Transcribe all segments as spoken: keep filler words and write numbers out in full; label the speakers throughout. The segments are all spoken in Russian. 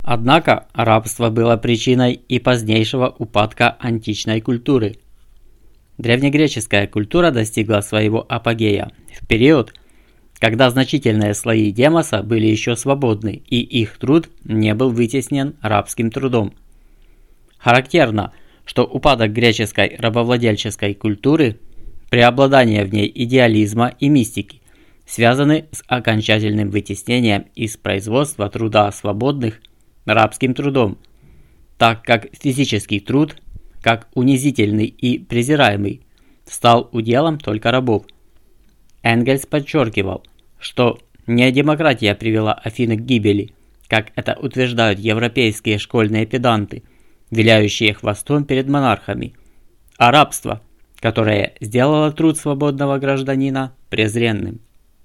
Speaker 1: Однако рабство было причиной и позднейшего упадка античной культуры. Древнегреческая культура достигла своего апогея в период, когда значительные слои демоса были еще свободны и их труд не был вытеснен рабским трудом. Характерно, что упадок греческой рабовладельческой культуры, преобладание в ней идеализма и мистики связаны с окончательным вытеснением из производства труда свободных рабским трудом, так как физический труд, как унизительный и презираемый, стал уделом только рабов. Энгельс подчеркивал, что не демократия привела Афины к гибели, как это утверждают европейские школьные педанты, виляющие хвостом перед монархами, а рабство, которое сделало труд свободного гражданина презренным.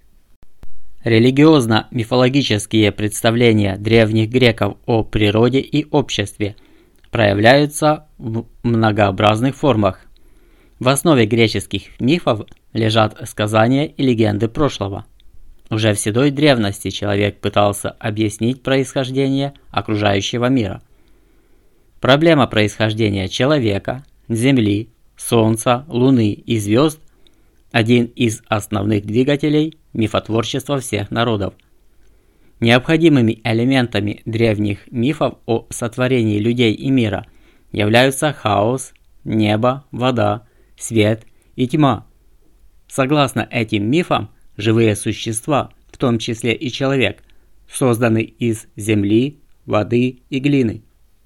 Speaker 1: Религиозно-мифологические представления древних греков о природе и обществе проявляются в многообразных формах. В основе греческих мифов лежат сказания и легенды прошлого. Уже в седой древности человек пытался объяснить происхождение окружающего мира. Проблема происхождения человека, Земли, Солнца, Луны и звезд – один из основных двигателей мифотворчества всех народов. Необходимыми элементами древних мифов о сотворении людей и мира являются хаос, небо, вода, свет и тьма. Согласно этим мифам, живые существа, в том числе и человек, созданы из земли, воды и глины.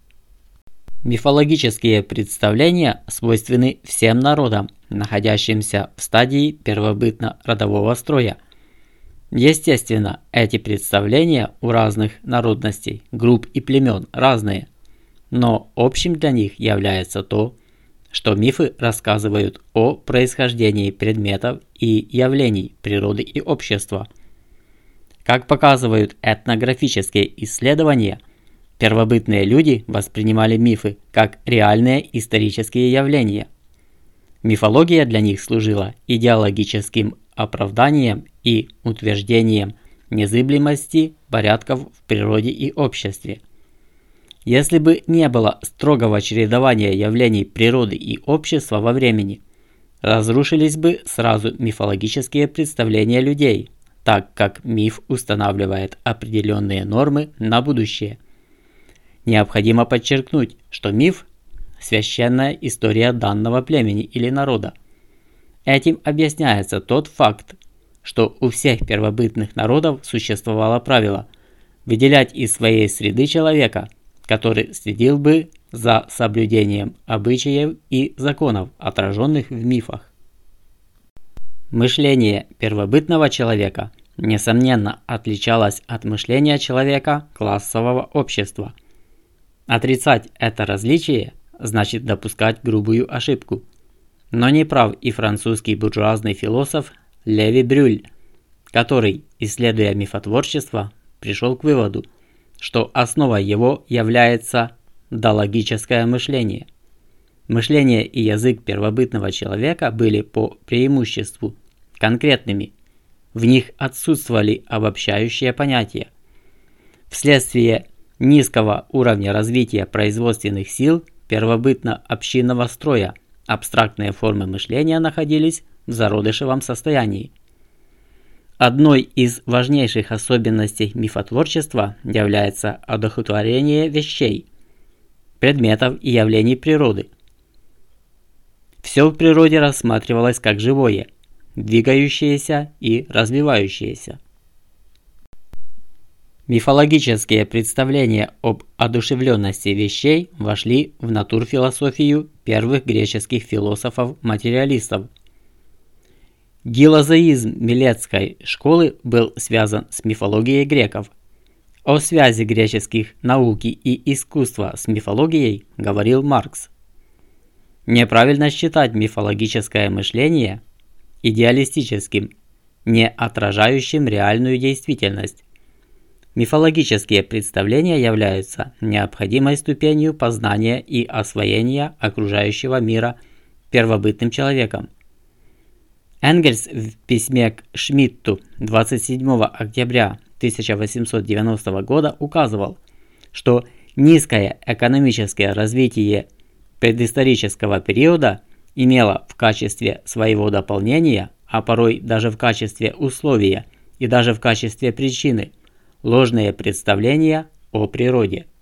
Speaker 1: Мифологические представления свойственны всем народам, находящимся в стадии первобытно-родового строя. Естественно, эти представления у разных народностей, групп и племен разные, но общим для них является то, что мифы рассказывают о происхождении предметов и явлений природы и общества. Как показывают этнографические исследования, первобытные люди воспринимали мифы как реальные исторические явления. Мифология для них служила идеологическим оправданием и утверждением незыблемости порядков в природе и обществе. Если бы не было строгого чередования явлений природы и общества во времени, разрушились бы сразу мифологические представления людей, так как миф устанавливает определенные нормы на будущее. Необходимо подчеркнуть, что миф – священная история данного племени или народа. Этим объясняется тот факт, что у всех первобытных народов существовало правило выделять из своей среды человека, который следил бы за соблюдением обычаев и законов, отраженных в мифах. Мышление первобытного человека, несомненно, отличалось от мышления человека классового общества. Отрицать это различие значит допускать грубую ошибку. Но не прав и французский буржуазный философ Леви Брюль, который, исследуя мифотворчество, пришел к выводу, что основой его является дологическое мышление. Мышление и язык первобытного человека были по преимуществу конкретными, в них отсутствовали обобщающие понятия. Вследствие низкого уровня развития производственных сил первобытно-общинного строя абстрактные формы мышления находились в зародышевом состоянии. Одной из важнейших особенностей мифотворчества является одухотворение вещей, предметов и явлений природы. Все в природе рассматривалось как живое, двигающееся и развивающееся. Мифологические представления об одушевленности вещей вошли в натурфилософию первых греческих философов-материалистов. Гилозоизм Милетской школы был связан с мифологией греков. О связи греческих науки и искусства с мифологией говорил Маркс. Неправильно считать мифологическое мышление идеалистическим, не отражающим реальную действительность. Мифологические представления являются необходимой ступенью познания и освоения окружающего мира первобытным человеком. Энгельс в письме к Шмидту двадцать седьмого октября тысяча восемьсот девяностого года указывал, что низкое экономическое развитие предысторического периода имело в качестве своего дополнения, а порой даже в качестве условия и даже в качестве причины, ложные представления о природе.